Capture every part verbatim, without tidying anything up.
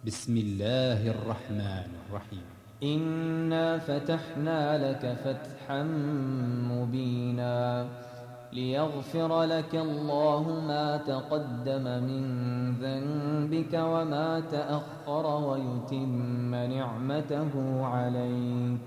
بسم الله الرحمن الرحيم. إنا فتحنا لك فتحا مبينا ليغفر لك الله ما تقدم من ذنبك وما تأخر ويتم نعمته عليك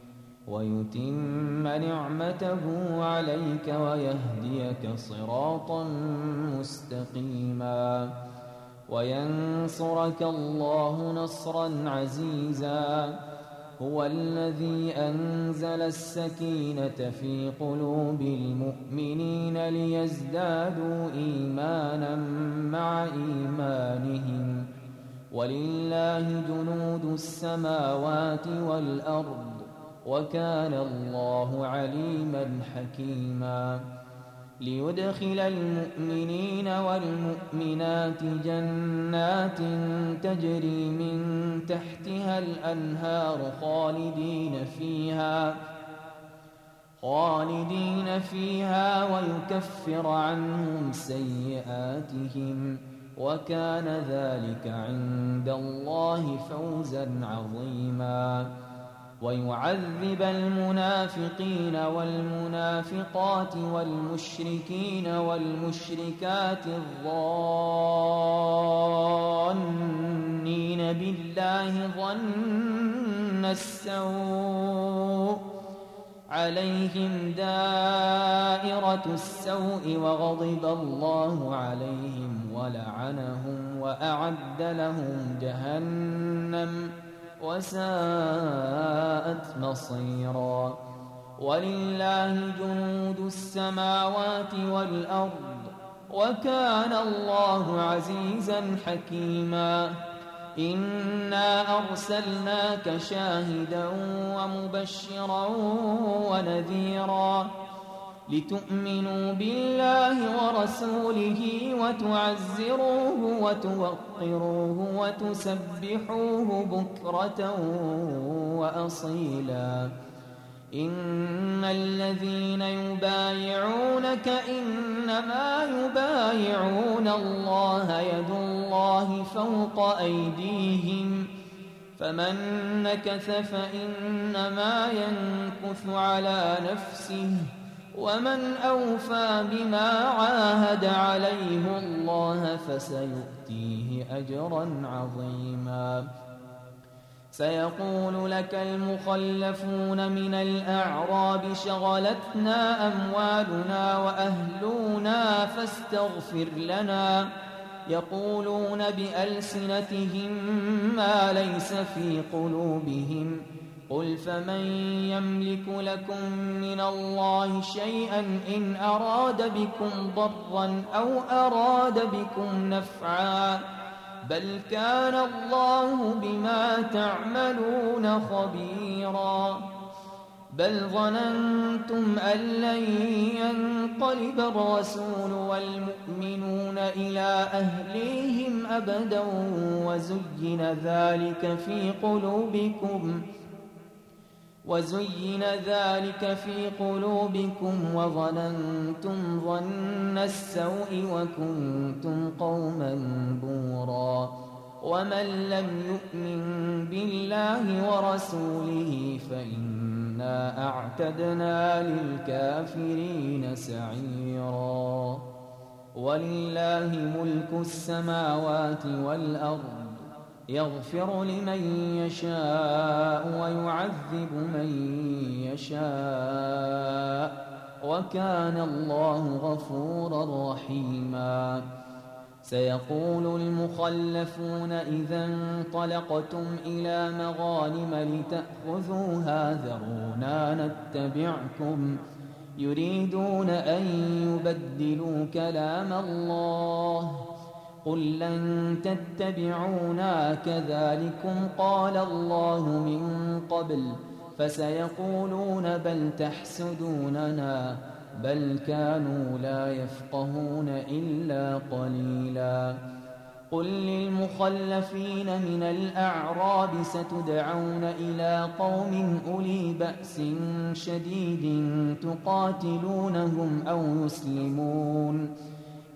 ويتم نعمته عليك ويهديك صراطا مستقيما وينصرك الله نصرا عزيزا. هو الذي أنزل السكينة في قلوب المؤمنين ليزدادوا إيمانا مع إيمانهم ولله جنود السماوات والأرض وكان الله عليما حكيما. ليدخل المؤمنين والمؤمنات جنات تجري من تحتها الأنهار خالدين فيها خالدين فيها ويكفر عنهم سيئاتهم وكان ذلك عند الله فوزا عظيما. ويعذب المنافقين والمنافقات والمشركين والمشركات الظانين بالله ظن السوء عليهم دائرة السوء وغضب الله عليهم ولعنهم وأعد لهم جهنم وساءت مصيرا. ولله جنود السماوات والأرض وكان الله عزيزا حكيما. إنا أرسلناك شاهدا ومبشرا ونذيرا لتؤمنوا بالله ورسوله وتعزروه وتوقروه وتسبحوه بكرة وأصيلا. إن الذين يبايعونك إنما يبايعون الله يد الله فوق أيديهم فمن نكث فإنما ينكث على نفسه ومن أوفى بما عاهد عليه الله فسيؤتيه أجرا عظيما. سيقول لك المخلفون من الأعراب شغلتنا أموالنا وأهلنا فاستغفر لنا يقولون بألسنتهم ما ليس في قلوبهم قل فمن يملك لكم من الله شيئا إن أراد بكم ضرا أو أراد بكم نفعا بل كان الله بما تعملون خبيرا. بل ظننتم أن لن ينقلب الرسول والمؤمنون إلى أهليهم أبدا وزين ذلك في قلوبكم وزين ذلك في قلوبكم وظننتم ظن السوء وكنتم قوما بورا. ومن لم يؤمن بالله ورسوله فإنا أعتدنا للكافرين سعيرا. ولله ملك السماوات والأرض يغفر لمن يشاء ويعذب من يشاء وكان الله غفورا رحيما. سيقول المخلفون إذا انطلقتم إلى مغانم لتأخذوها ذرونا نتبعكم يريدون أن يبدلوا كلام الله قل لن تتبعونا كذلكم قال الله من قبل فسيقولون بل تحسدوننا بل كانوا لا يفقهون إلا قليلا. قل للمخلفين من الأعراب ستدعون إلى قوم أولي بأس شديد تقاتلونهم أو يسلمون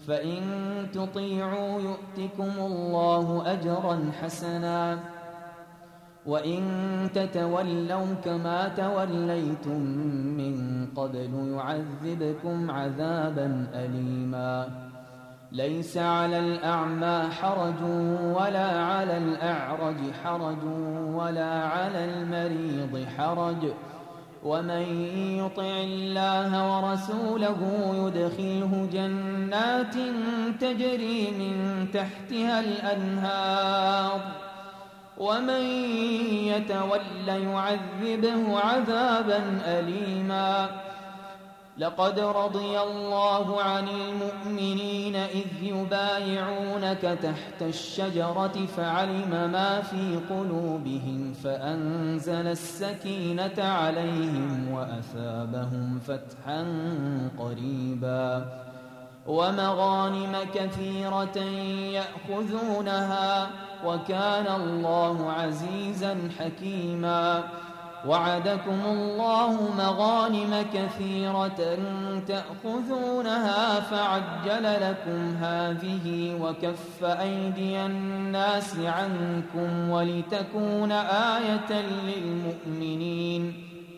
فإن تطيعوا يؤتكم الله أجرا حسنا وإن تتولوا كما توليتم من قبل يعذبكم عذابا أليما ليس على الأعمى حرج ولا على الأعرج حرج ولا على المريض حرج ومن يطع الله ورسوله يدخله جنات تجري من تحتها الأنهار ومن يتول يعذبه عذابا أليما لقد رضي الله عن المؤمنين إذ يبايعونك تحت الشجرة فعلم ما في قلوبهم فأنزل السكينة عليهم وأثابهم فتحا قريبا ومغانم كثيرة يأخذونها وكان الله عزيزا حكيما وعدكم الله مغانم كثيرة تأخذونها فعجل لكم هذه وكف أيدي الناس عنكم ولتكون آية للمؤمنين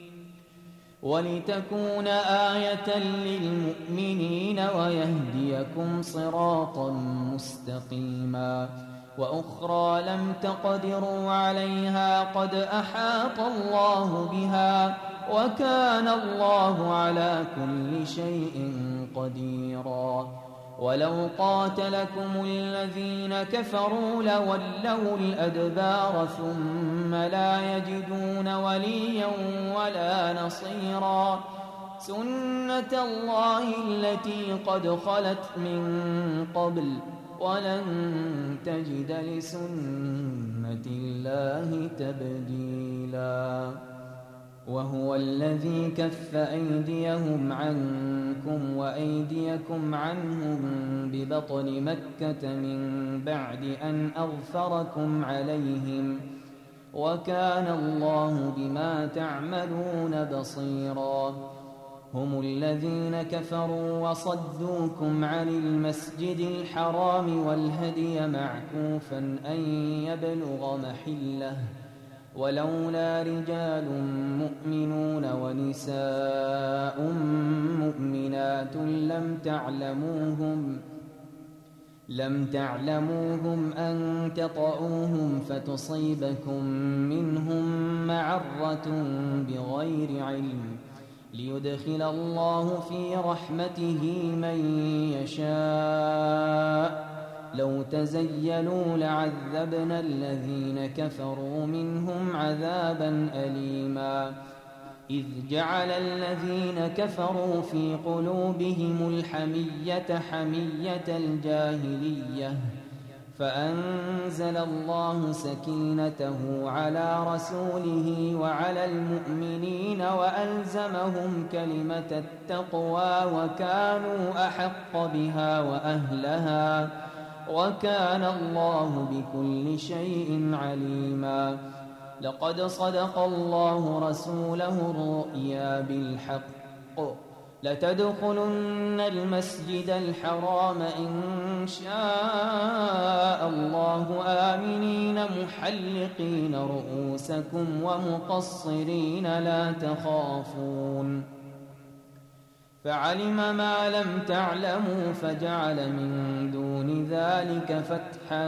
ولتكون آية للمؤمنين ويهديكم صراطا مستقيما وأخرى لم تقدروا عليها قد أحاط الله بها وكان الله على كل شيء قديرا ولو قاتلكم الذين كفروا لولوا الأدبار ثم لا يجدون وليا ولا نصيرا سنة الله التي قد خلت من قبل ولن تجد لسنة الله تبديلا وهو الذي كف أيديهم عنكم وأيديكم عنهم ببطن مكة من بعد أن أغفركم عليهم وكان الله بما تعملون بصيرا هم الذين كفروا وصدوكم عن المسجد الحرام والهدي معكوفا أن يبلغ محله ولولا رجال مؤمنون ونساء مؤمنات لم تعلموهم لم تعلموهم أن تطؤوهم فتصيبكم منهم معرة بغير علم ليدخل الله في رحمته من يشاء لو تزيلوا لعذبنا الذين كفروا منهم عذابا أليما إذ جعل الذين كفروا في قلوبهم الحمية حمية الجاهلية فأنزل الله سكينته على رسوله وعلى المؤمنين وألزمهم كلمة التقوى وكانوا أحق بها وأهلها وكان الله بكل شيء عليما لقد صدق الله رسوله الرؤيا بالحق لتدخلن المسجد الحرام إن شاء الله آمنين محلقين رؤوسكم ومقصرين لا تخافون فعلم ما لم تعلموا فجعل من دون ذلك فتحا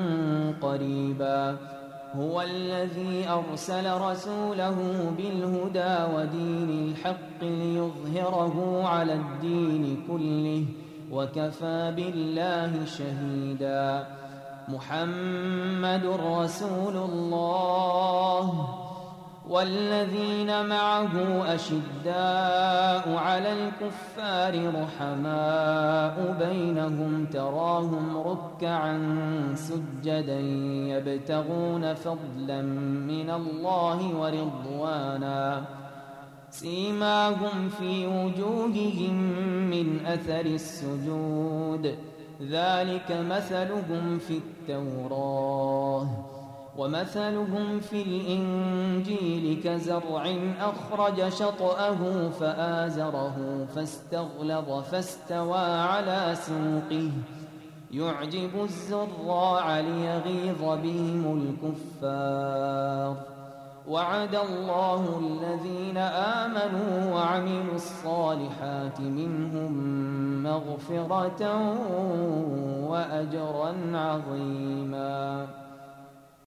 قريبا هو الذي أرسل رسوله بالهدى ودين الحق ليظهره على الدين كله وكفى بالله شهيدا محمد رسول الله والذين معه أشداء على الكفار رحماء بينهم تراهم ركعا سجدا يبتغون فضلا من الله ورضوانا سيماهم في وجوههم من أثر السجود ذلك مثلهم في التوراة ومثلهم في الإنجيل كزرع أخرج شطأه فآزره فاستغلظ فاستوى على سوقه يعجب الزراع ليغيظ بهم الكفار. وعد الله الذين آمنوا وعملوا الصالحات منهم مغفرة وأجرا عظيما.